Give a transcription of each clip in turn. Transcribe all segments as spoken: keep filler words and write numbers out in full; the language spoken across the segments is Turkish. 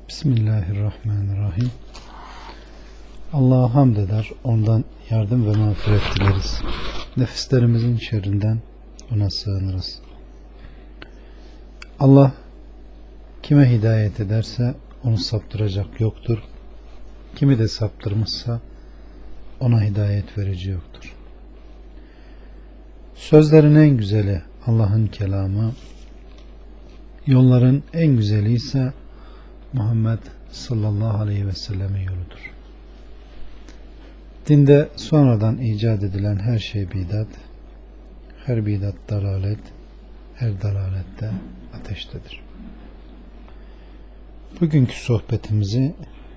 Bismillahirrahmanirrahim. Allah'a hamd eder, ondan yardım ve mağfiret dileriz. Nefislerimizin şerrinden ona sığınırız. Allah kime hidayet ederse onu saptıracak yoktur. Kimi de saptırmışsa ona hidayet verici yoktur. Sözlerin en güzeli Allah'ın kelamı, yolların en güzeli ise Muhammed sallallahu aleyhi ve sellem'in yoludur. Dinde sonradan icat edilen her şey bidat, her bidat dalalet, her dalalette ateştedir. Bugünkü sohbetimizi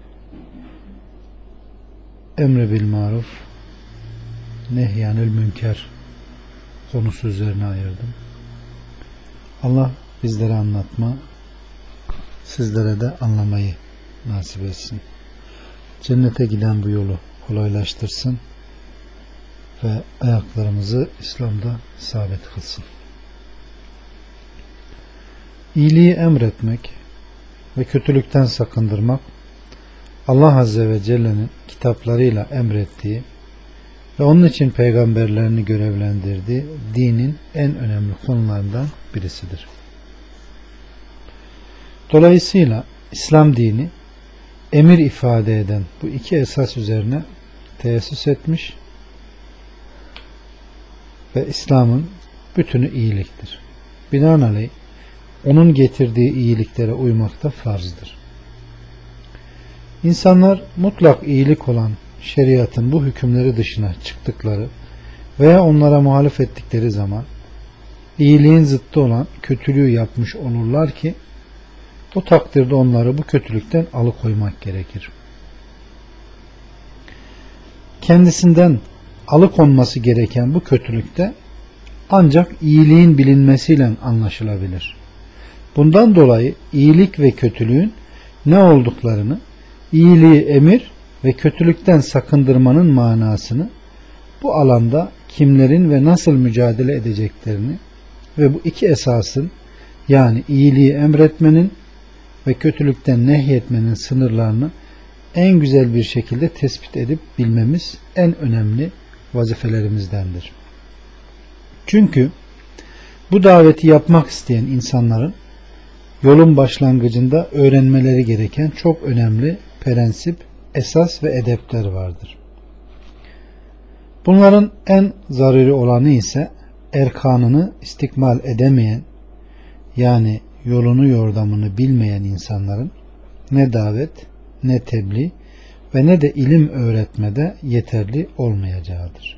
emre bil maruf, nehyanül münker konusu üzerine ayırdım. Allah bizlere anlatma, sizlere de anlamayı nasip etsin. Cennete giden bu yolu kolaylaştırsın ve ayaklarımızı İslam'da sabit kılsın. İyiliği emretmek ve kötülükten sakındırmak Allah Azze ve Celle'nin kitaplarıyla emrettiği ve onun için peygamberlerini görevlendirdiği dinin en önemli konularından birisidir. Dolayısıyla İslam dini emir ifade eden bu iki esas üzerine teessüs etmiş ve İslam'ın bütünü iyiliktir. Binaenaleyh onun getirdiği iyiliklere uymak da farzdır. İnsanlar mutlak iyilik olan şeriatın bu hükümleri dışına çıktıkları veya onlara muhalif ettikleri zaman iyiliğin zıttı olan kötülüğü yapmış olurlar ki o takdirde onları bu kötülükten alıkoymak gerekir. Kendisinden alıkonması gereken bu kötülükte ancak iyiliğin bilinmesiyle anlaşılabilir. Bundan dolayı iyilik ve kötülüğün ne olduklarını, iyiliği emir ve kötülükten sakındırmanın manasını, bu alanda kimlerin ve nasıl mücadele edeceklerini ve bu iki esasın, yani iyiliği emretmenin ve kötülükten nehyetmenin sınırlarını en güzel bir şekilde tespit edip bilmemiz en önemli vazifelerimizdendir. Çünkü bu daveti yapmak isteyen insanların yolun başlangıcında öğrenmeleri gereken çok önemli prensip, esas ve edepler vardır. Bunların en zaruri olanı ise erkanını istikmal edemeyen, yani yolunu yordamını bilmeyen insanların ne davet, ne tebliğ ve ne de ilim öğretmede yeterli olmayacağıdır.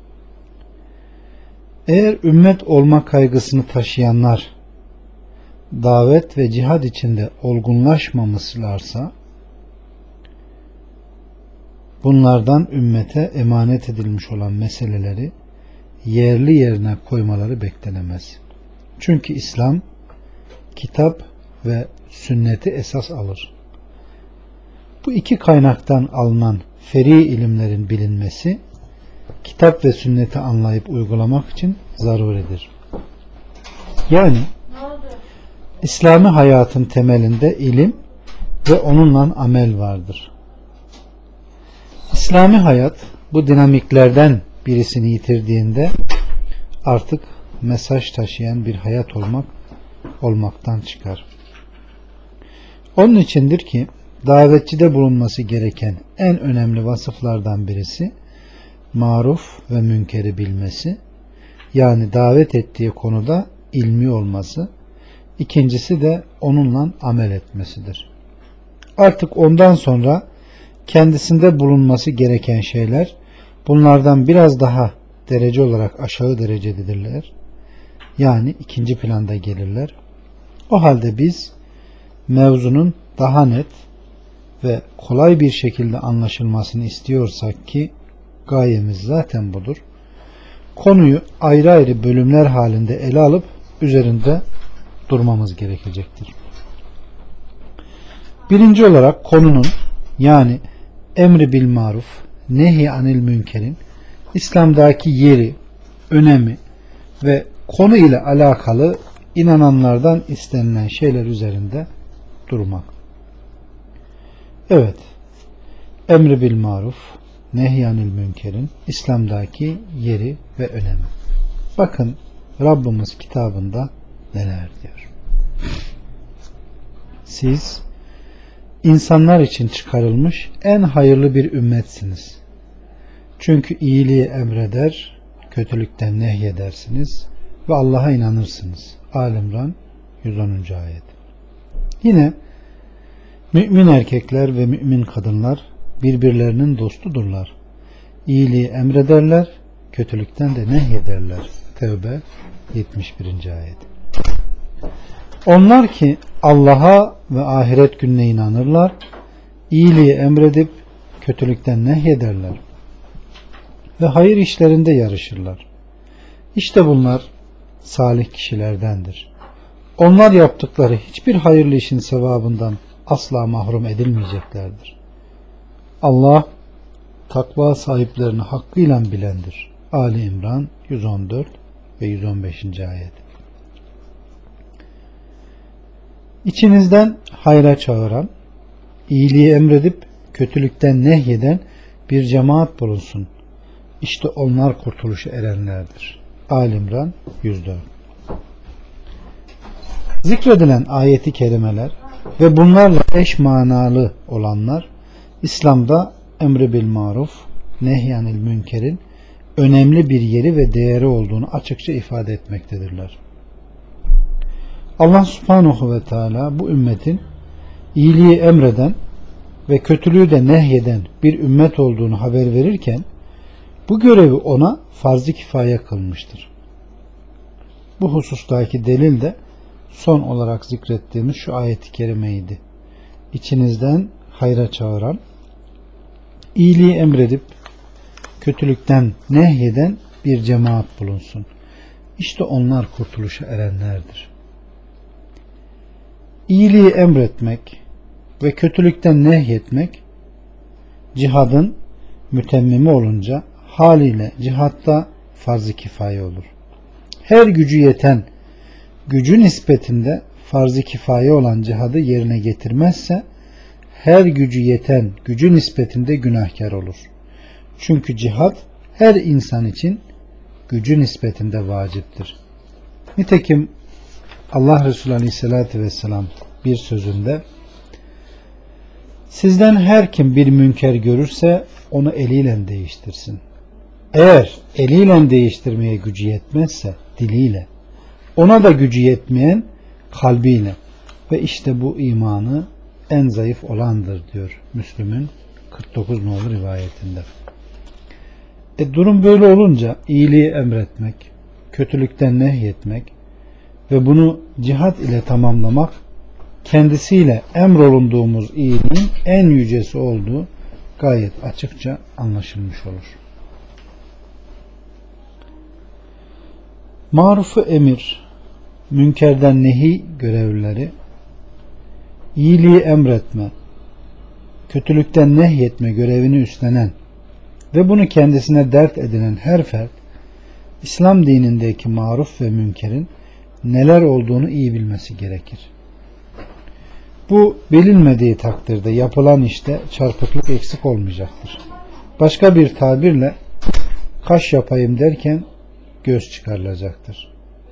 Eğer ümmet olma kaygısını taşıyanlar davet ve cihad içinde olgunlaşmamışlarsa, bunlardan ümmete emanet edilmiş olan meseleleri yerli yerine koymaları beklenemez. Çünkü İslam kitap ve sünneti esas alır. Bu iki kaynaktan alınan feri ilimlerin bilinmesi, kitap ve sünneti anlayıp uygulamak için zaruridir. Yani İslami hayatın temelinde ilim ve onunla amel vardır. İslami hayat bu dinamiklerden birisini yitirdiğinde artık mesaj taşıyan bir hayat olmak olmaktan çıkar. Onun içindir ki davetçide bulunması gereken en önemli vasıflardan birisi maruf ve münkeri bilmesi, yani davet ettiği konuda ilmi olması, ikincisi de onunla amel etmesidir. Artık ondan sonra kendisinde bulunması gereken şeyler bunlardan biraz daha derece olarak aşağı derecededirler. Yani ikinci planda gelirler. O halde biz mevzunun daha net ve kolay bir şekilde anlaşılmasını istiyorsak ki gayemiz zaten budur, konuyu ayrı ayrı bölümler halinde ele alıp üzerinde durmamız gerekecektir. Birinci olarak konunun, yani emri bil maruf, nehy anil münkerin İslam'daki yeri, önemi ve konu ile alakalı inananlardan istenilen şeyler üzerinde durmak. Evet, emri bil maruf, nehyanil münkerin İslam'daki yeri ve önemi. Bakın Rabbimiz kitabında neler diyor. Siz insanlar için çıkarılmış en hayırlı bir ümmetsiniz. Çünkü iyiliği emreder, kötülükten nehyedersiniz ve Allah'a inanırsınız. Ali-İmran yüz onuncu ayet. Yine mümin erkekler ve mümin kadınlar birbirlerinin dostudurlar. İyiliği emrederler, kötülükten de nehyederler. Tevbe yetmiş birinci ayet. Onlar ki Allah'a ve ahiret gününe inanırlar, iyiliği emredip kötülükten nehyederler ve hayır işlerinde yarışırlar. İşte bunlar salih kişilerdendir. Onlar yaptıkları hiçbir hayırlı işin sevabından asla mahrum edilmeyeceklerdir. Allah takva sahiplerini hakkıyla bilendir. Ali-İmran yüz on dört ve yüz on beşinci ayet. İçinizden hayra çağıran, iyiliği emredip kötülükten nehyeden bir cemaat bulunsun. İşte onlar kurtuluşa erenlerdir. Ali-İmran yüz dört. Zikredilen ayeti kerimeler ve bunlarla eş manalı olanlar İslam'da emri bil maruf, nehyanil münkerin önemli bir yeri ve değeri olduğunu açıkça ifade etmektedirler. Allah subhanahu ve teala bu ümmetin iyiliği emreden ve kötülüğü de nehyeden bir ümmet olduğunu haber verirken bu görevi ona farz-ı kifaye kılmıştır. Bu husustaki delil de son olarak zikrettiğimiz şu ayet-i kerimeydi. İçinizden hayra çağıran, iyiliği emredip kötülükten nehyeden bir cemaat bulunsun. İşte onlar kurtuluşa erenlerdir. İyiliği emretmek ve kötülükten nehyetmek cihadın mütemmimi olunca haliyle cihatta farz-ı kifaye olur. Her gücü yeten gücü nispetinde farz-ı kifaye olan cihadı yerine getirmezse her gücü yeten gücü nispetinde günahkar olur. Çünkü cihad her insan için gücü nispetinde vaciptir. Nitekim Allah Resulü Aleyhisselatü Vesselam bir sözünde sizden her kim bir münker görürse onu eliyle değiştirsin. Eğer eliyle değiştirmeye gücü yetmezse diliyle, ona da gücü yetmeyen kalbiyle ve işte bu imanı en zayıf olandır diyor Müslüm'ün kırk dokuz nolu rivayetinde. E durum böyle olunca iyiliği emretmek, kötülükten nehyetmek ve bunu cihat ile tamamlamak kendisiyle emrolunduğumuz iyiliğin en yücesi olduğu gayet açıkça anlaşılmış olur. Marufu emir, münkerden nehi görevlileri, iyiliği emretme, kötülükten nehyetme görevini üstlenen ve bunu kendisine dert edinen her fert, İslam dinindeki maruf ve münkerin neler olduğunu iyi bilmesi gerekir. Bu bilinmediği takdirde yapılan işte çarpıklık eksik olmayacaktır. Başka bir tabirle kaş yapayım derken göz çıkarılacaktır.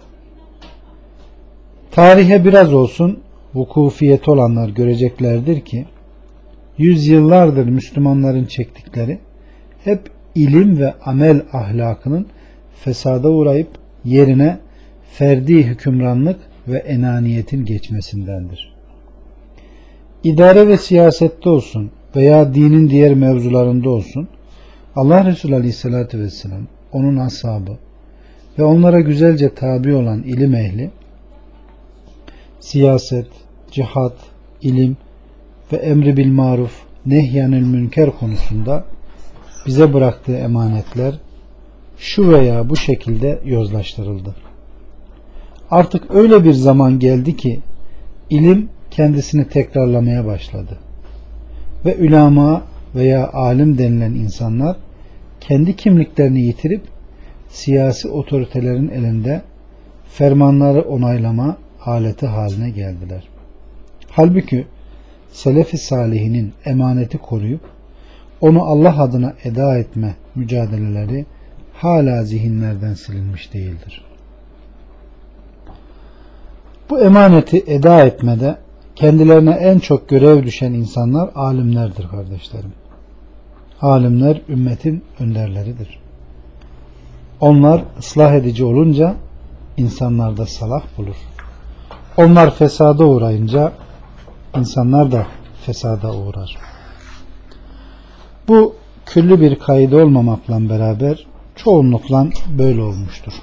Tarihe biraz olsun vukufiyeti olanlar göreceklerdir ki yüzyıllardır Müslümanların çektikleri hep ilim ve amel ahlakının fesada uğrayıp yerine ferdi hükümranlık ve enaniyetin geçmesindendir. İdare ve siyasette olsun veya dinin diğer mevzularında olsun Allah Resulü Aleyhisselatü Vesselam, onun ashabı ve onlara güzelce tabi olan ilim ehli siyaset, cihat, ilim ve emri bil maruf, nehyanil münker konusunda bize bıraktığı emanetler şu veya bu şekilde yozlaştırıldı. Artık öyle bir zaman geldi ki ilim kendisini tekrarlamaya başladı. Ve ulema veya alim denilen insanlar kendi kimliklerini yitirip siyasi otoritelerin elinde fermanları onaylama aleti haline geldiler. Halbuki Selefi salihinin emaneti koruyup onu Allah adına eda etme mücadeleleri hala zihinlerden silinmiş değildir. Bu emaneti eda etmede kendilerine en çok görev düşen insanlar alimlerdir kardeşlerim. Alimler ümmetin önderleridir. Onlar ıslah edici olunca insanlar da salah bulur. Onlar fesada uğrayınca insanlar da fesada uğrar. Bu küllü bir kaide olmamakla beraber çoğunlukla böyle olmuştur.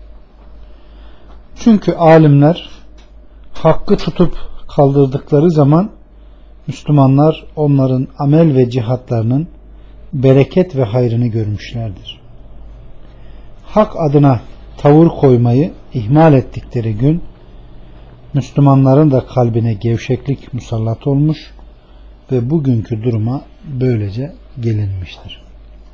Çünkü alimler hakkı tutup kaldırdıkları zaman Müslümanlar onların amel ve cihatlarının bereket ve hayrını görmüşlerdir. Hak adına tavır koymayı ihmal ettikleri gün Müslümanların da kalbine gevşeklik musallat olmuş ve bugünkü duruma böylece gelinmiştir.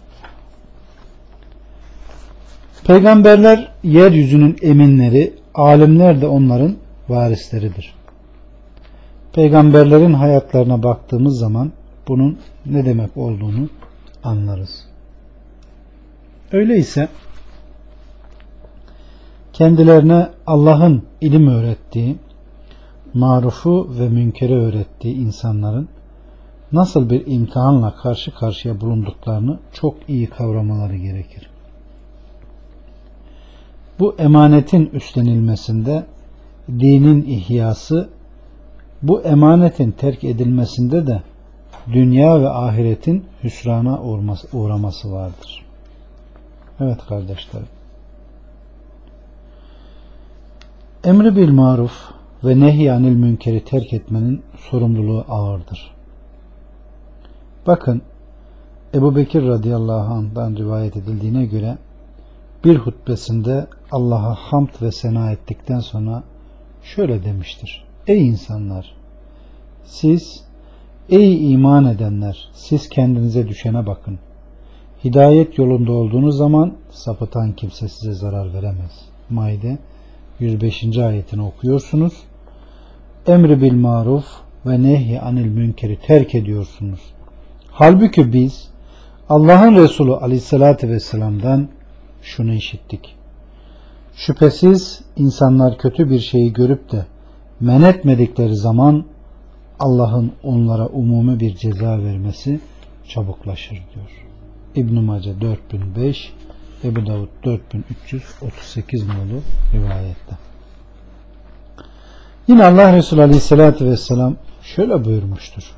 Peygamberler yeryüzünün eminleri, alimler de onların varisleridir. Peygamberlerin hayatlarına baktığımız zaman bunun ne demek olduğunu anlarız. Öyleyse kendilerine Allah'ın ilim öğrettiği, marufu ve münkeri öğrettiği insanların nasıl bir imtihanla karşı karşıya bulunduklarını çok iyi kavramaları gerekir. Bu emanetin üstlenilmesinde dinin ihyası, bu emanetin terk edilmesinde de dünya ve ahiretin hüsrana uğraması vardır. Evet kardeşlerim. Emri bil maruf ve nehyanil münkeri terk etmenin sorumluluğu ağırdır. Bakın Ebu Bekir radıyallahu anh'dan rivayet edildiğine göre bir hutbesinde Allah'a hamd ve sena ettikten sonra şöyle demiştir: Ey insanlar! Siz, ey iman edenler! Siz kendinize düşene bakın. Hidayet yolunda olduğunuz zaman sapıtan kimse size zarar veremez. Maide yüz beşinci ayetini okuyorsunuz. Emri bil maruf ve nehy anil münkeri terk ediyorsunuz. Halbuki biz Allah'ın Resulü aleyhissalatü vesselam'dan şunu işittik: şüphesiz insanlar kötü bir şeyi görüp de men etmedikleri zaman Allah'ın onlara umumi bir ceza vermesi çabuklaşır diyor. İbn-i Mace dört bin beş, Ebu Davud dört bin üç yüz otuz sekiz nolu rivayette. Yine Allah Resulü aleyhissalatü vesselam şöyle buyurmuştur: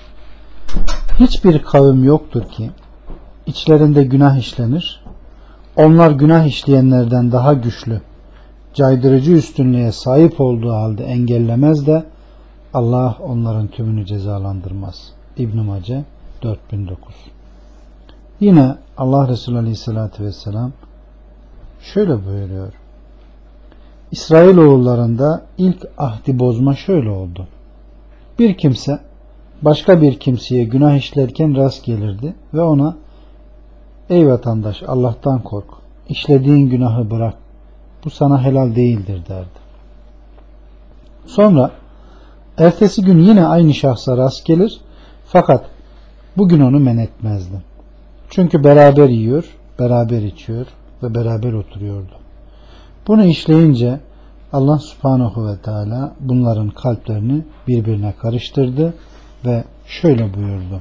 hiçbir kavim yoktur ki içlerinde günah işlenir, onlar günah işleyenlerden daha güçlü, caydırıcı üstünlüğe sahip olduğu halde engellemez de Allah onların tümünü cezalandırmaz. İbn-i Mace dört bin dokuz. Yine Allah Resulü Aleyhisselatü Vesselam şöyle buyuruyor: İsrailoğullarında ilk ahdi bozma şöyle oldu. Bir kimse başka bir kimseye günah işlerken rast gelirdi ve ona: ey vatandaş, Allah'tan kork, işlediğin günahı bırak, bu sana helal değildir derdi. Sonra ertesi gün yine aynı şahsa rast gelir, fakat bugün onu men etmezdi. Çünkü beraber yiyor, beraber içiyor ve beraber oturuyordu. Bunu işleyince Allah Subhanahu ve Teala bunların kalplerini birbirine karıştırdı ve şöyle buyurdu: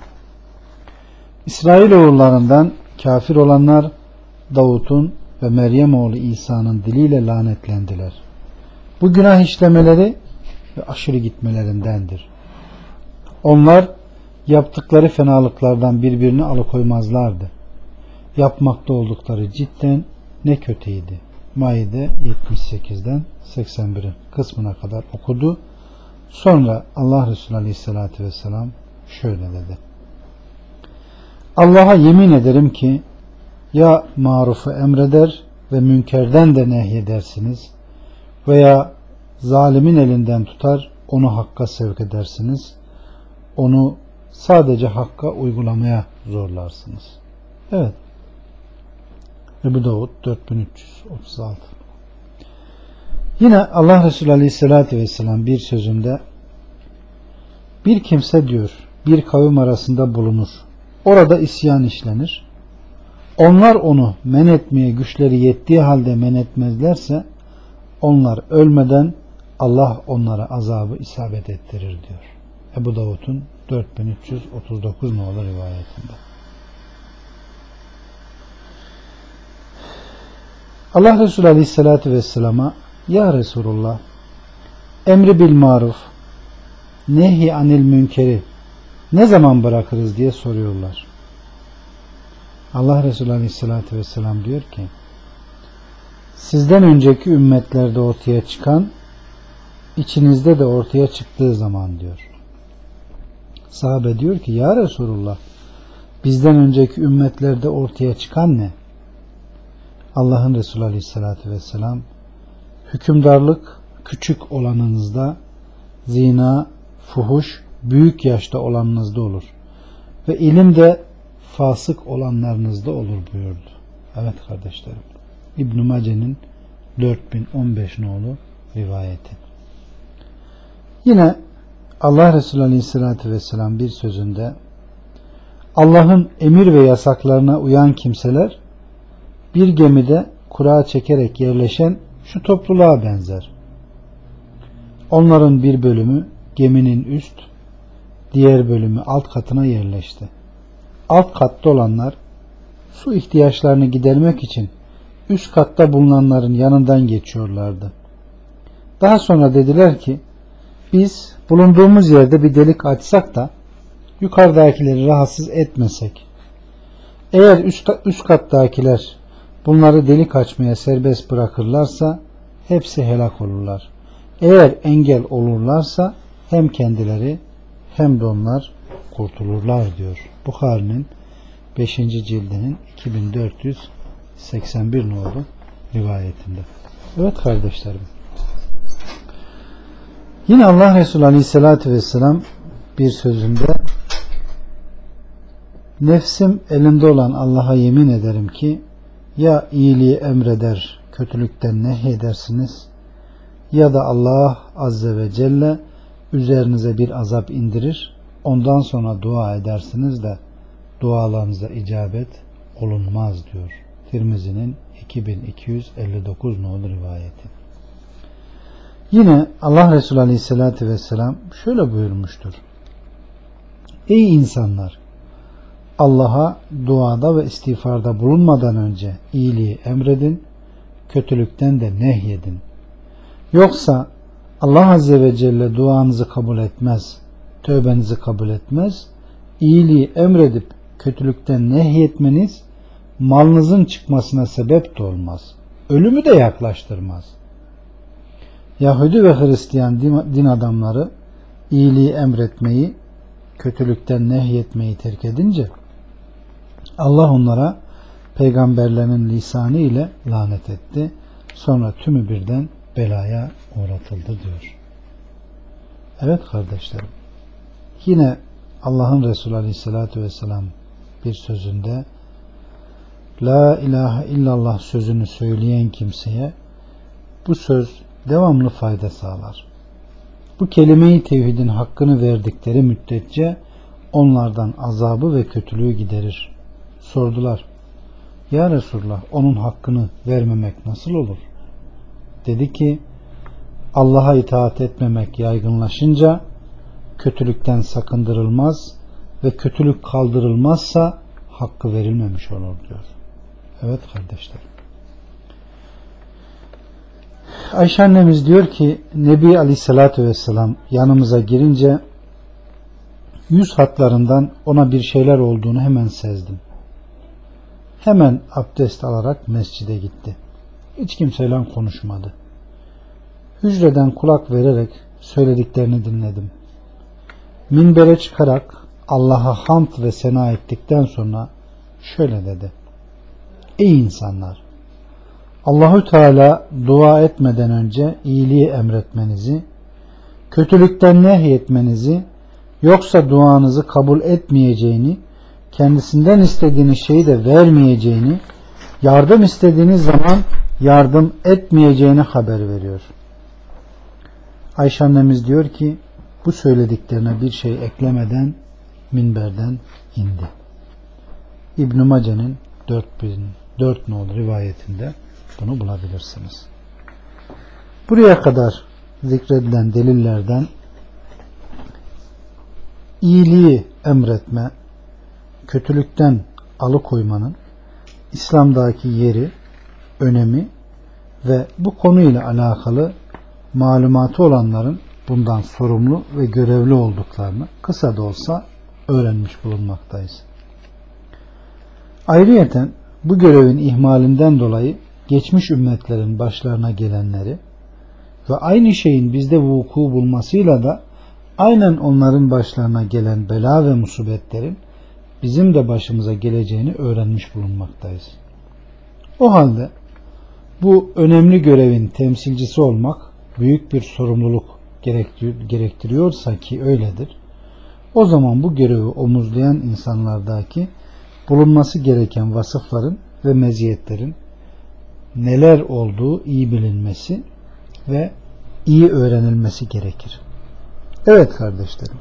İsrailoğullarından kafir olanlar Davut'un ve Meryem oğlu İsa'nın diliyle lanetlendiler. Bu günah işlemeleri ve aşırı gitmelerindendir. Onlar yaptıkları fenalıklardan birbirini alıkoymazlardı. Yapmakta oldukları cidden ne kötüydü. Maide yetmiş sekizden seksen bir kısmına kadar okudu. Sonra Allah Resulü Aleyhisselatü Vesselam şöyle dedi: Allah'a yemin ederim ki ya marufu emreder ve münkerden de nehyedersiniz veya zalimin elinden tutar onu hakka sevk edersiniz, onu sadece hakka uygulamaya zorlarsınız. Evet. Ebu Davud dört bin üç yüz otuz altı. Yine Allah Resulü Aleyhisselatü Vesselam bir sözünde Bir kimse diyor bir kavim arasında bulunur. Orada isyan işlenir. Onlar onu men etmeye güçleri yettiği halde men etmezlerse onlar ölmeden Allah onlara azabı isabet ettirir diyor. Ebu Davud'un dört bin üç yüz otuz dokuz nolu rivayetinde. Allah Resulü Aleyhisselatü Vesselam'a ya Resulullah emri bil maruf nehi anil münkeri ne zaman bırakırız diye soruyorlar. Allah Resulü Aleyhisselatü Vesselam diyor ki sizden önceki ümmetlerde ortaya çıkan içinizde de ortaya çıktığı zaman diyor. Sahabe diyor ki ya Resulullah bizden önceki ümmetlerde ortaya çıkan ne? Allah'ın Resulü Aleyhisselatü Vesselam hükümdarlık küçük olanınızda zina, fuhuş büyük yaşta olanınızda olur ve ilim de fasık olanlarınızda olur buyurdu. Evet kardeşlerim. İbn-i Mace'nin dört bin on beş nolu rivayeti. Yine Allah Resulü Aleyhisselatü Vesselam bir sözünde Allah'ın emir ve yasaklarına uyan kimseler bir gemide kura çekerek yerleşen şu topluluğa benzer. Onların bir bölümü geminin üst, diğer bölümü alt katına yerleşti. Alt katta olanlar su ihtiyaçlarını gidermek için üst katta bulunanların yanından geçiyorlardı. Daha sonra dediler ki biz bulunduğumuz yerde bir delik açsak da yukarıdakileri rahatsız etmesek. Eğer üst, üst kattakiler bunları delik açmaya serbest bırakırlarsa hepsi helak olurlar. Eğer engel olurlarsa hem kendileri hem de onlar kurtulurlar diyor. Bukhari'nin beşinci cildinin iki bin dört yüz seksen bir nolu rivayetinde. Evet kardeşlerim. Yine Allah Resulü Aleyhisselatü Vesselam bir sözünde nefsim elinde olan Allah'a yemin ederim ki ya iyiliği emreder kötülükten nehyedersiniz ya da Allah Azze ve Celle üzerinize bir azap indirir ondan sonra dua edersiniz de dualarınıza icabet olunmaz diyor. Tirmizi'nin iki bin iki yüz elli dokuz nolu rivayeti. Yine Allah Resulü Aleyhisselatü Vesselam şöyle buyurmuştur. Ey insanlar! Allah'a duada ve istiğfarda bulunmadan önce iyiliği emredin, kötülükten de nehyedin. Yoksa Allah Azze ve Celle duanızı kabul etmez, tövbenizi kabul etmez, iyiliği emredip kötülükten nehyetmeniz malınızın çıkmasına sebep de olmaz. Ölümü de yaklaştırmaz. Yahudi ve Hristiyan din adamları iyiliği emretmeyi, kötülükten nehyetmeyi terk edince Allah onlara peygamberlerinin lisanı ile lanet etti. Sonra tümü birden belaya uğratıldı diyor. Evet kardeşlerim. Yine Allah'ın Resulü Aleyhisselatü Vesselam bir sözünde La ilahe illallah sözünü söyleyen kimseye bu söz devamlı fayda sağlar. Bu kelime-i tevhidin hakkını verdikleri müddetçe onlardan azabı ve kötülüğü giderir. Sordular. Ya Resulullah onun hakkını vermemek nasıl olur? Dedi ki Allah'a itaat etmemek yaygınlaşınca kötülükten sakındırılmaz ve kötülük kaldırılmazsa hakkı verilmemiş olur diyor. Evet kardeşler. Ayşe annemiz diyor ki Nebi Aleyhisselatü Vesselam yanımıza girince yüz hatlarından ona bir şeyler olduğunu hemen sezdim. Hemen abdest alarak mescide gitti. Hiç kimseyle konuşmadı. Hücreden kulak vererek söylediklerini dinledim. Minbere çıkarak Allah'a hamd ve sena ettikten sonra şöyle dedi. Ey insanlar! Allahü Teala dua etmeden önce iyiliği emretmenizi, kötülükten nehyetmenizi, yoksa duanızı kabul etmeyeceğini, kendisinden istediğiniz şeyi de vermeyeceğini, yardım istediğiniz zaman yardım etmeyeceğini haber veriyor. Ayşe annemiz diyor ki bu söylediklerine bir şey eklemeden minberden indi. İbn-i Mace'nin dört nolu rivayetinde bunu bulabilirsiniz. Buraya kadar zikredilen delillerden iyiliği emretme, kötülükten alıkoymanın İslam'daki yeri, önemi ve bu konuyla alakalı malumatı olanların bundan sorumlu ve görevli olduklarını kısa da olsa öğrenmiş bulunmaktayız. Ayrıyeten bu görevin ihmalinden dolayı geçmiş ümmetlerin başlarına gelenleri ve aynı şeyin bizde vuku bulmasıyla da aynen onların başlarına gelen bela ve musibetlerin bizim de başımıza geleceğini öğrenmiş bulunmaktayız. O halde bu önemli görevin temsilcisi olmak büyük bir sorumluluk gerektiriyorsa ki öyledir. O zaman bu görevi omuzlayan insanlardaki bulunması gereken vasıfların ve meziyetlerin neler olduğu iyi bilinmesi ve iyi öğrenilmesi gerekir. Evet kardeşlerim,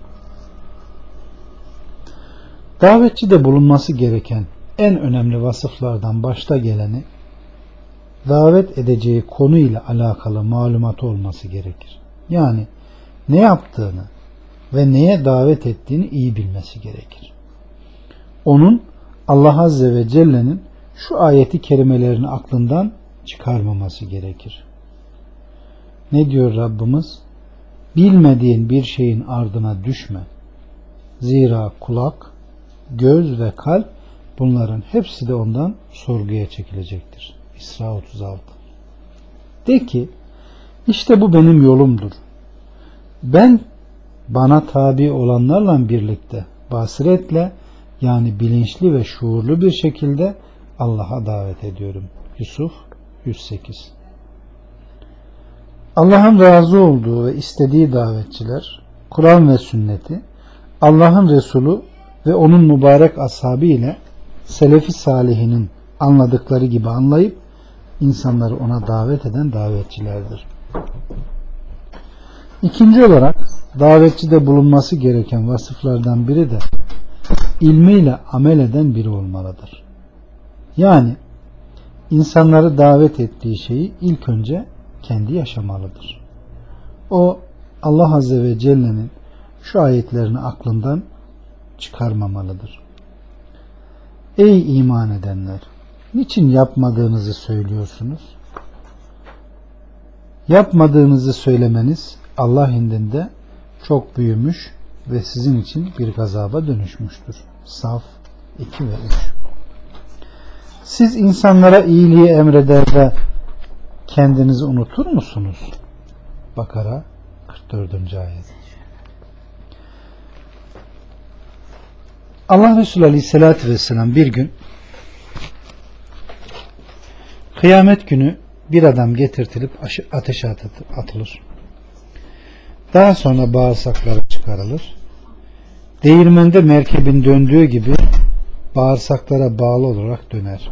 davetçi de bulunması gereken en önemli vasıflardan başta geleni davet edeceği konuyla alakalı malumatı olması gerekir. Yani ne yaptığını ve neye davet ettiğini iyi bilmesi gerekir. Onun Allah Azze ve Celle'nin şu ayeti kerimelerini aklından çıkarmaması gerekir. Ne diyor Rabbimiz? Bilmediğin bir şeyin ardına düşme. Zira kulak, göz ve kalp bunların hepsi de ondan sorguya çekilecektir. İsra otuz altı. De ki, işte bu benim yolumdur. Ben bana tabi olanlarla birlikte basiretle, yani bilinçli ve şuurlu bir şekilde Allah'a davet ediyorum. Yusuf yüz sekiz. Allah'ın razı olduğu ve istediği davetçiler Kur'an ve sünneti Allah'ın Resulü ve onun mübarek ashabı ile Selefi Salihinin anladıkları gibi anlayıp insanları ona davet eden davetçilerdir. İkinci olarak davetçide bulunması gereken vasıflardan biri de ilmiyle amel eden biri olmalıdır. Yani insanları davet ettiği şeyi ilk önce kendi yaşamalıdır. O Allah Azze ve Celle'nin şu ayetlerini aklından çıkarmamalıdır. Ey iman edenler! Niçin yapmadığınızı söylüyorsunuz? Yapmadığınızı söylemeniz Allah indinde çok büyümüş ve sizin için bir gazaba dönüşmüştür. Saf iki ve üç. Siz insanlara iyiliği emreder de kendinizi unutur musunuz? Bakara kırk dördüncü ayet. Allah Resulü Aleyhisselatü Vesselam bir gün kıyamet günü bir adam getirtilip ateşe atılır. Daha sonra bağırsakları çıkarılır. Değirmende merkebin döndüğü gibi bağırsaklara bağlı olarak döner.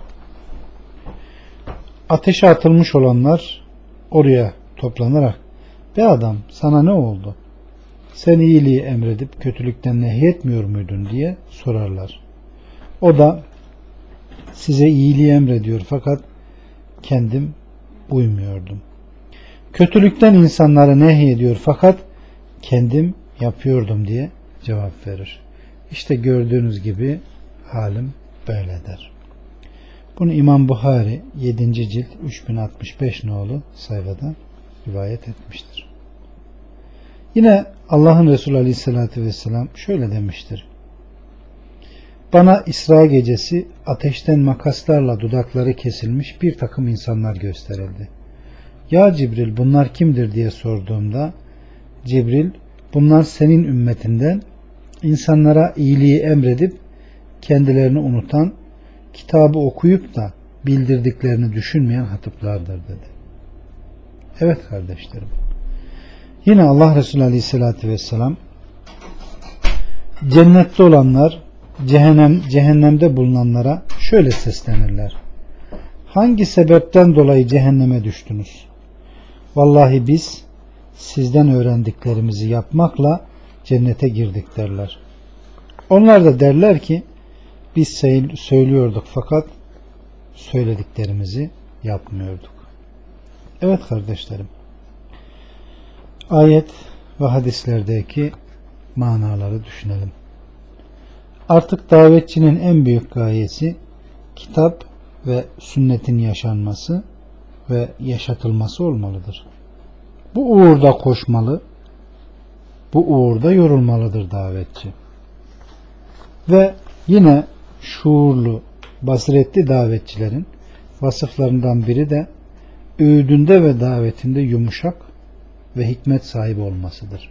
Ateşe atılmış olanlar oraya toplanarak be adam sana ne oldu? Sen iyiliği emredip kötülükten nehyetmiyor muydun diye sorarlar. O da size iyiliği emrediyor fakat kendim uymuyordum. Kötülükten insanları nehyediyor fakat kendim yapıyordum diye cevap verir. İşte gördüğünüz gibi halim böyledir. Bunu İmam Buhari yedinci cilt üç bin altmış beş nolu sayfada rivayet etmiştir. Yine Allah'ın Resulü Aleyhisselatü Vesselam şöyle demiştir. Bana İsra gecesi ateşten makaslarla dudakları kesilmiş bir takım insanlar gösterildi. Ya Cibril bunlar kimdir diye sorduğumda Cibril bunlar senin ümmetinden insanlara iyiliği emredip kendilerini unutan, kitabı okuyup da bildirdiklerini düşünmeyen hatıplardır dedi. Evet kardeşlerim. Yine Allah Resulü Aleyhisselatü Vesselam cennette olanlar cehennem, cehennemde bulunanlara şöyle seslenirler. Hangi sebepten dolayı cehenneme düştünüz? Vallahi biz sizden öğrendiklerimizi yapmakla cennete girdik derler. Onlar da derler ki biz söylüyorduk fakat söylediklerimizi yapmıyorduk. Evet kardeşlerim, ayet ve hadislerdeki manaları düşünelim. Artık davetçinin en büyük gayesi kitap ve sünnetin yaşanması ve yaşatılması olmalıdır. Bu uğurda koşmalı, bu uğurda yorulmalıdır davetçi. Ve yine şuurlu, basiretli davetçilerin vasıflarından biri de öğüdünde ve davetinde yumuşak ve hikmet sahibi olmasıdır.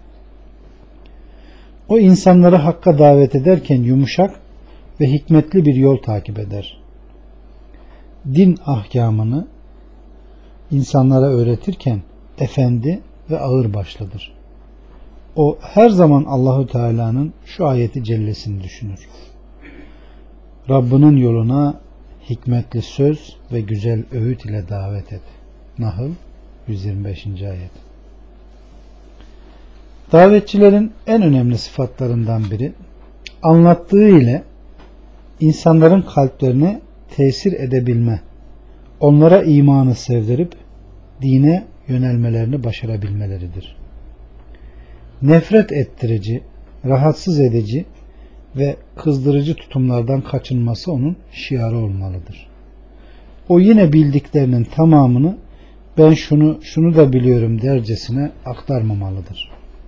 O insanları hakka davet ederken yumuşak ve hikmetli bir yol takip eder. Din ahkamını insanlara öğretirken efendi ve ağırbaşlıdır. O her zaman Allahu Teala'nın şu ayeti cellesini düşünür. Rabbinin yoluna hikmetli söz ve güzel öğüt ile davet et. Nahl yüz yirmi beşinci ayet. Davetçilerin en önemli sıfatlarından biri anlattığı ile insanların kalplerine tesir edebilme, onlara imanı sevdirip dine yönelmelerini başarabilmeleridir. Nefret ettirici, rahatsız edici ve kızdırıcı tutumlardan kaçınması onun şiarı olmalıdır. O yine bildiklerinin tamamını ben şunu şunu da biliyorum dercesine aktarmamalıdır.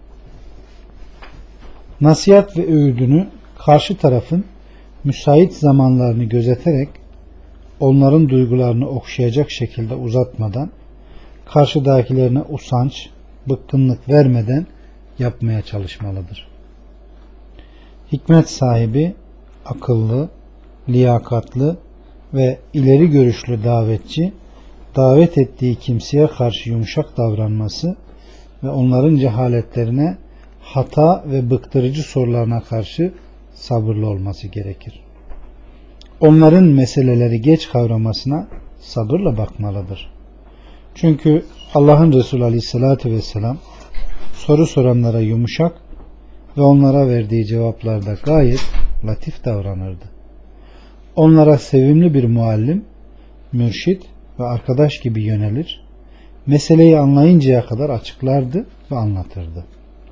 Nasihat ve öğüdünü karşı tarafın müsait zamanlarını gözeterek onların duygularını okşayacak şekilde uzatmadan, karşıdakilerine usanç, bıkkınlık vermeden yapmaya çalışmalıdır. Hikmet sahibi, akıllı, liyakatlı ve ileri görüşlü davetçi, davet ettiği kimseye karşı yumuşak davranması ve onların cehaletlerine, hata ve bıktırıcı sorularına karşı sabırlı olması gerekir. Onların meseleleri geç kavramasına sabırla bakmalıdır. Çünkü Allah'ın Resulü Aleyhisselatü Vesselam soru soranlara yumuşak ve onlara verdiği cevaplarda gayet latif davranırdı. Onlara sevimli bir muallim, mürşit ve arkadaş gibi yönelir, meseleyi anlayıncaya kadar açıklardı ve anlatırdı.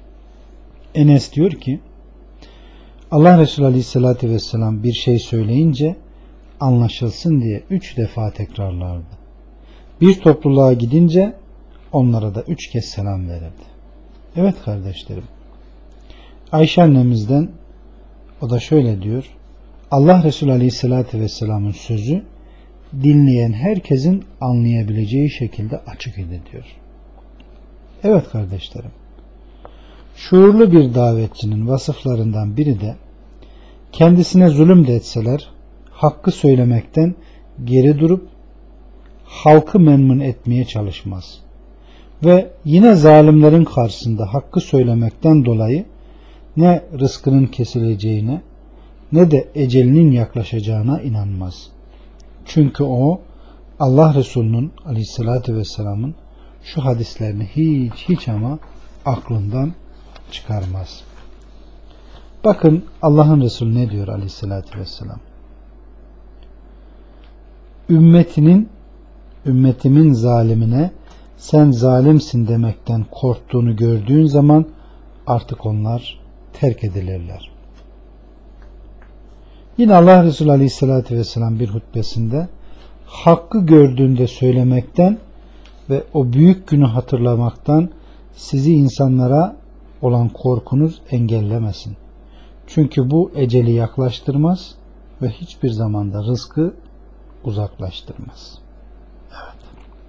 Enes diyor ki, Allah Resulü Aleyhisselatü Vesselam bir şey söyleyince anlaşılsın diye üç defa tekrarlardı. Bir topluluğa gidince onlara da üç kez selam verirdi. Evet kardeşlerim, Ayşe annemizden o da şöyle diyor, Allah Resulü Aleyhisselatü Vesselam'ın sözü dinleyen herkesin anlayabileceği şekilde açık idi diyor. Evet kardeşlerim, şuurlu bir davetçinin vasıflarından biri de kendisine zulüm de etseler hakkı söylemekten geri durup halkı memnun etmeye çalışmaz. Ve yine zalimlerin karşısında hakkı söylemekten dolayı ne rızkının kesileceğine ne de ecelinin yaklaşacağına inanmaz. Çünkü o Allah Resulü'nün Aleyhisselatü Vesselam'ın şu hadislerini hiç hiç ama aklından çıkarmaz. Bakın Allah'ın Resulü ne diyor Aleyhisselatü Vesselam? Ümmetinin ümmetimin zalimine sen zalimsin demekten korktuğunu gördüğün zaman artık onlar terk edilirler. Yine Allah Resulü Aleyhisselatü Vesselam bir hutbesinde hakkı gördüğünde söylemekten ve o büyük günü hatırlamaktan sizi insanlara olan korkunuz engellemesin. Çünkü bu eceli yaklaştırmaz ve hiçbir zamanda rızkı uzaklaştırmaz. Evet.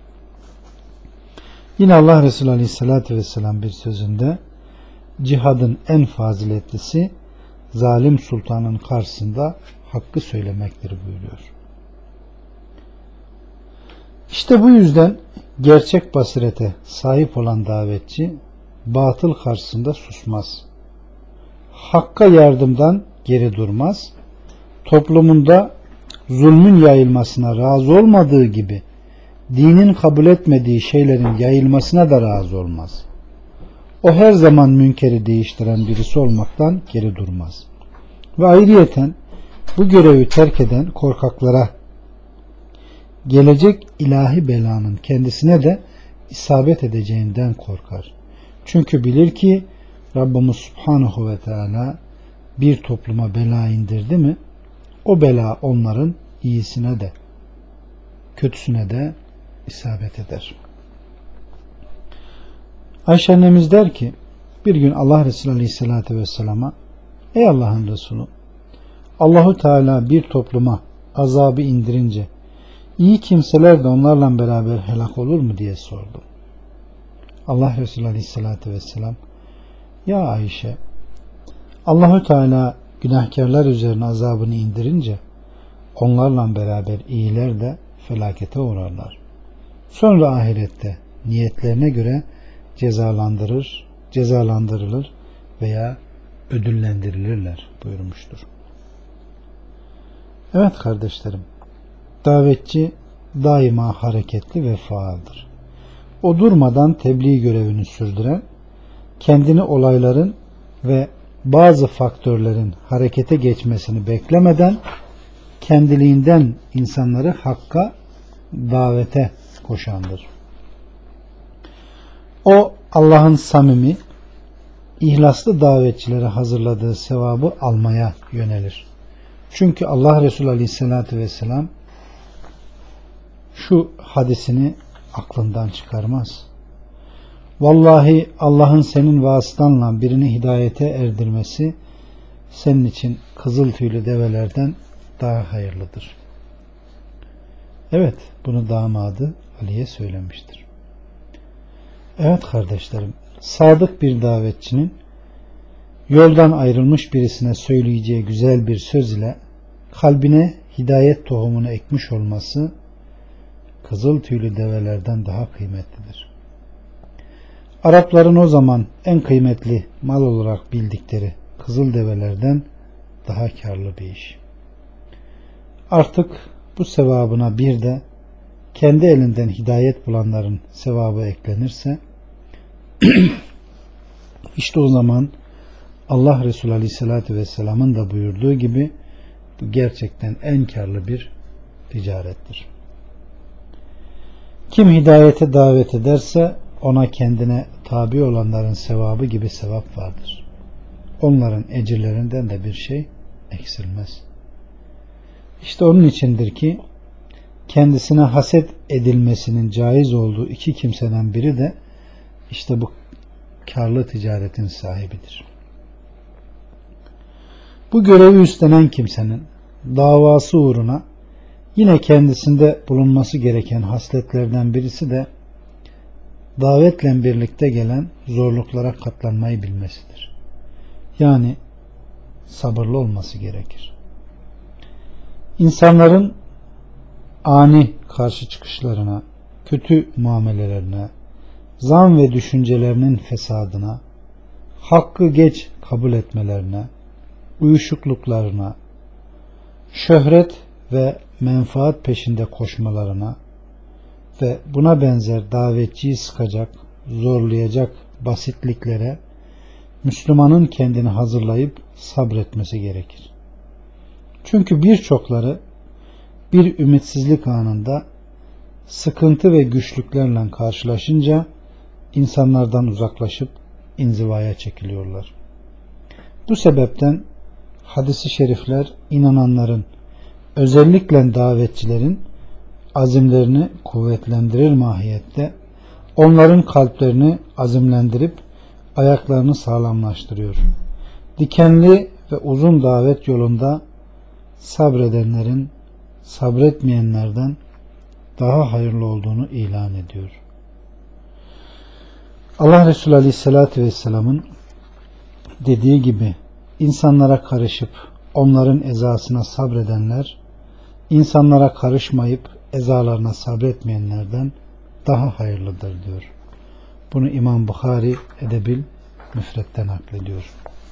Yine Allah Resulü Aleyhisselatü Vesselam bir sözünde cihadın en faziletlisi zalim sultanın karşısında hakkı söylemektir buyuruyor. İşte bu yüzden gerçek basirete sahip olan davetçi batıl karşısında susmaz. Hakka yardımdan geri durmaz. Toplumunda zulmün yayılmasına razı olmadığı gibi dinin kabul etmediği şeylerin yayılmasına da razı olmaz. o her zaman münkeri değiştiren birisi olmaktan geri durmaz. Ve ayrıyeten bu görevi terk eden korkaklara gelecek ilahi belanın kendisine de isabet edeceğinden korkar. Çünkü bilir ki Rabbimiz Subhanahu ve Teala bir topluma bela indirdi mi, o bela onların iyisine de kötüsüne de isabet eder. Ayşe annemiz der ki, bir gün Allah Resulü Aleyhisselatü Vesselam'a, ey Allah'ın Resulü, Allahu Teala bir topluma azabı indirince iyi kimseler de onlarla beraber helak olur mu diye sordu. Allah Resulü Aleyhisselatü Vesselam, ya Ayşe, Allahu Teala günahkarlar üzerine azabını indirince onlarla beraber iyiler de felakete uğrarlar. Sonra ahirette niyetlerine göre cezalandırır, cezalandırılır veya ödüllendirilirler buyurmuştur. Evet kardeşlerim, davetçi daima hareketli ve faaldir. O durmadan tebliğ görevini sürdüren, kendini olayların ve bazı faktörlerin harekete geçmesini beklemeden kendiliğinden insanları hakka, davete koşandır. O Allah'ın samimi, ihlaslı davetçilere hazırladığı sevabı almaya yönelir. Çünkü Allah Resulü Aleyhisselatü Vesselam şu hadisini aklından çıkarmaz. Vallahi Allah'ın senin vasıtanla birini hidayete erdirmesi senin için kızıl tüylü develerden daha hayırlıdır. Evet, bunu damadı Ali'ye söylemiştir. Evet kardeşlerim, sadık bir davetçinin yoldan ayrılmış birisine söyleyeceği güzel bir söz ile kalbine hidayet tohumunu ekmiş olması kızıl tüylü develerden daha kıymetlidir. Arapların o zaman en kıymetli mal olarak bildikleri kızıl develerden daha karlı bir iş. Artık bu sevabına bir de kendi elinden hidayet bulanların sevabı eklenirse işte o zaman Allah Resulü Aleyhisselatü Vesselam'ın da buyurduğu gibi bu gerçekten en karlı bir ticarettir. Kim hidayete davet ederse ona kendine tabi olanların sevabı gibi sevap vardır. Onların ecirlerinden de bir şey eksilmez. İşte onun içindir ki kendisine haset edilmesinin caiz olduğu iki kimseden biri de işte bu karlı ticaretin sahibidir. Bu görevi üstlenen kimsenin davası uğruna yine kendisinde bulunması gereken hasletlerden birisi de davetle birlikte gelen zorluklara katlanmayı bilmesidir. Yani sabırlı olması gerekir. İnsanların ani karşı çıkışlarına, kötü muamelelerine, zan ve düşüncelerinin fesadına, hakkı geç kabul etmelerine, uyuşukluklarına, şöhret ve menfaat peşinde koşmalarına ve buna benzer davetçiyi sıkacak, zorlayacak basitliklere Müslümanın kendini hazırlayıp sabretmesi gerekir. Çünkü birçokları bir ümitsizlik anında sıkıntı ve güçlüklerle karşılaşınca insanlardan uzaklaşıp inzivaya çekiliyorlar. Bu sebepten hadis-i şerifler inananların, özellikle davetçilerin azimlerini kuvvetlendirir mahiyette, onların kalplerini azimlendirip ayaklarını sağlamlaştırıyor. Dikenli ve uzun davet yolunda sabredenlerin sabretmeyenlerden daha hayırlı olduğunu ilan ediyor. Allah Resulü Aleyhisselatü Vesselam'ın dediği gibi insanlara karışıp onların ezasına sabredenler insanlara karışmayıp ezalarına sabretmeyenlerden daha hayırlıdır diyor. Bunu İmam Bukhari Edebil Müfret'ten naklediyor.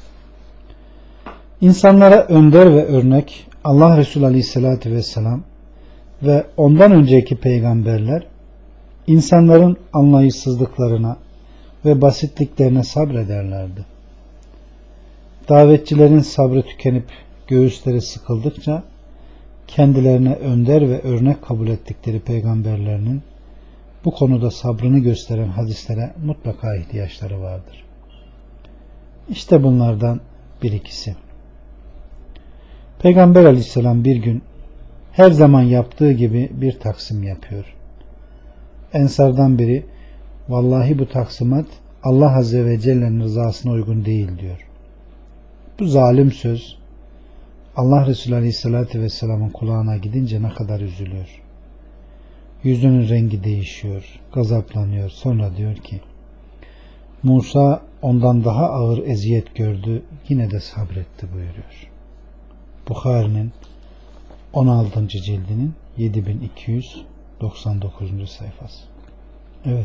İnsanlara önder ve örnek Allah Resulü Aleyhisselatü Vesselam ve ondan önceki peygamberler insanların anlayışsızlıklarına, ve basitliklerine sabrederlerdi. Davetçilerin sabrı tükenip göğüsleri sıkıldıkça kendilerine önder ve örnek kabul ettikleri peygamberlerinin bu konuda sabrını gösteren hadislere mutlaka ihtiyaçları vardır. İşte bunlardan bir ikisi. Peygamber aleyhisselam bir gün her zaman yaptığı gibi bir taksim yapıyor. Ensardan biri, vallahi bu taksimat Allah Azze ve Celle'nin rızasına uygun değil diyor. Bu zalim söz Allah Resulü Aleyhisselatü Vesselam'ın kulağına gidince ne kadar üzülüyor. Yüzünün rengi değişiyor, gazaplanıyor. Sonra diyor ki, Musa ondan daha ağır eziyet gördü, yine de sabretti buyuruyor. Bukhari'nin on altıncı cildinin yedi bin iki yüz doksan dokuzuncu sayfası. Evet.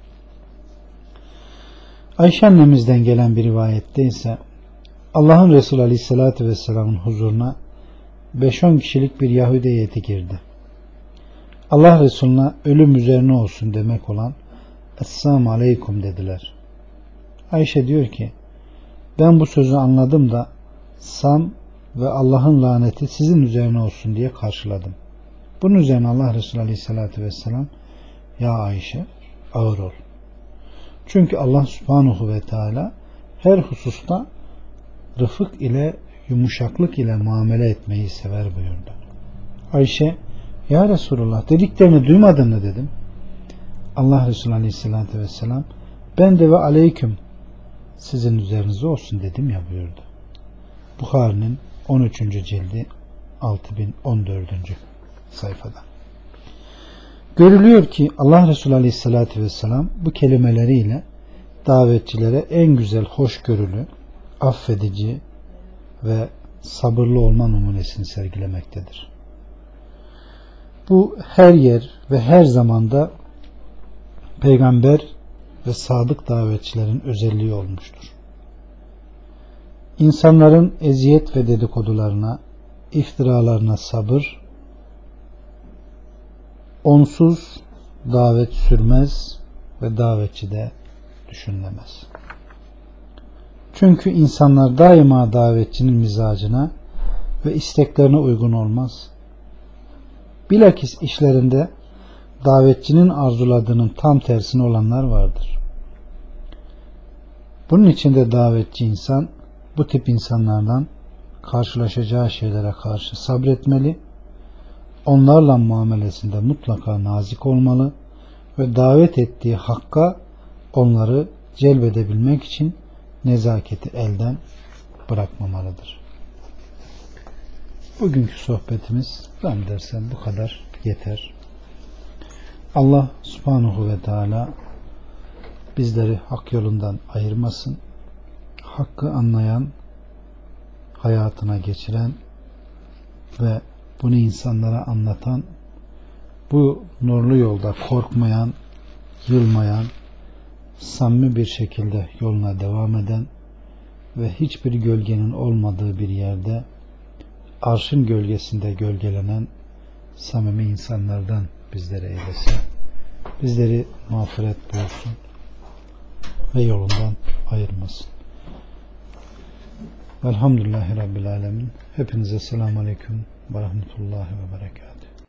Ayşe annemizden gelen bir rivayette ise Allah'ın Resulü Aleyhisselatü Vesselam'ın huzuruna beş on kişilik bir Yahudi heyeti girdi. Allah Resulüne ölüm üzerine olsun demek olan Esselamu Aleyküm dediler. Ayşe diyor ki, ben bu sözü anladım da Sam ve Allah'ın laneti sizin üzerine olsun diye karşıladım. Bunun üzerine Allah Resulü Aleyhisselatü Vesselam, ya Ayşe ağır ol. Çünkü Allah Subhanahu ve Teala her hususta rıfık ile yumuşaklık ile muamele etmeyi sever buyurdu. Ayşe, ya Resulullah dediklerini duymadın mı dedim. Allah Resulü Aleyhisselatü Vesselam, ben de ve aleyküm sizin üzerinize olsun dedim ya buyurdu. Bukhari'nin on üçüncü cildi altı bin on dördüncü sayfada. Görülüyor ki Allah Resulü Aleyhisselatü Vesselam bu kelimeleriyle davetçilere en güzel hoşgörülü, affedici ve sabırlı olma numunesini sergilemektedir. Bu her yer ve her zamanda peygamber ve sadık davetçilerin özelliği olmuştur. İnsanların eziyet ve dedikodularına, iftiralarına sabır, onsuz davet sürmez ve davetçi de düşünülemez. Çünkü insanlar daima davetçinin mizacına ve isteklerine uygun olmaz. Bilakis işlerinde davetçinin arzuladığının tam tersine olanlar vardır. Bunun için de davetçi insan bu tip insanlardan karşılaşacağı şeylere karşı sabretmeli, onlarla muamelesinde mutlaka nazik olmalı ve davet ettiği hakka onları celbedebilmek için nezaketi elden bırakmamalıdır. Bugünkü sohbetimiz zannedersem bu kadar yeter. Allah Subhanahu ve Teala bizleri hak yolundan ayırmasın. Hakkı anlayan, hayatına geçiren ve bunu insanlara anlatan, bu nurlu yolda korkmayan, yılmayan, samimi bir şekilde yoluna devam eden ve hiçbir gölgenin olmadığı bir yerde arşın gölgesinde gölgelenen samimi insanlardan bizlere eylesin. Bizleri mağfiret buyursun ve yolundan ayırmasın. Velhamdülillahi Rabbil Alemin. Hepinize selamun aleyküm ve rahmetullahi ve berekatuhu.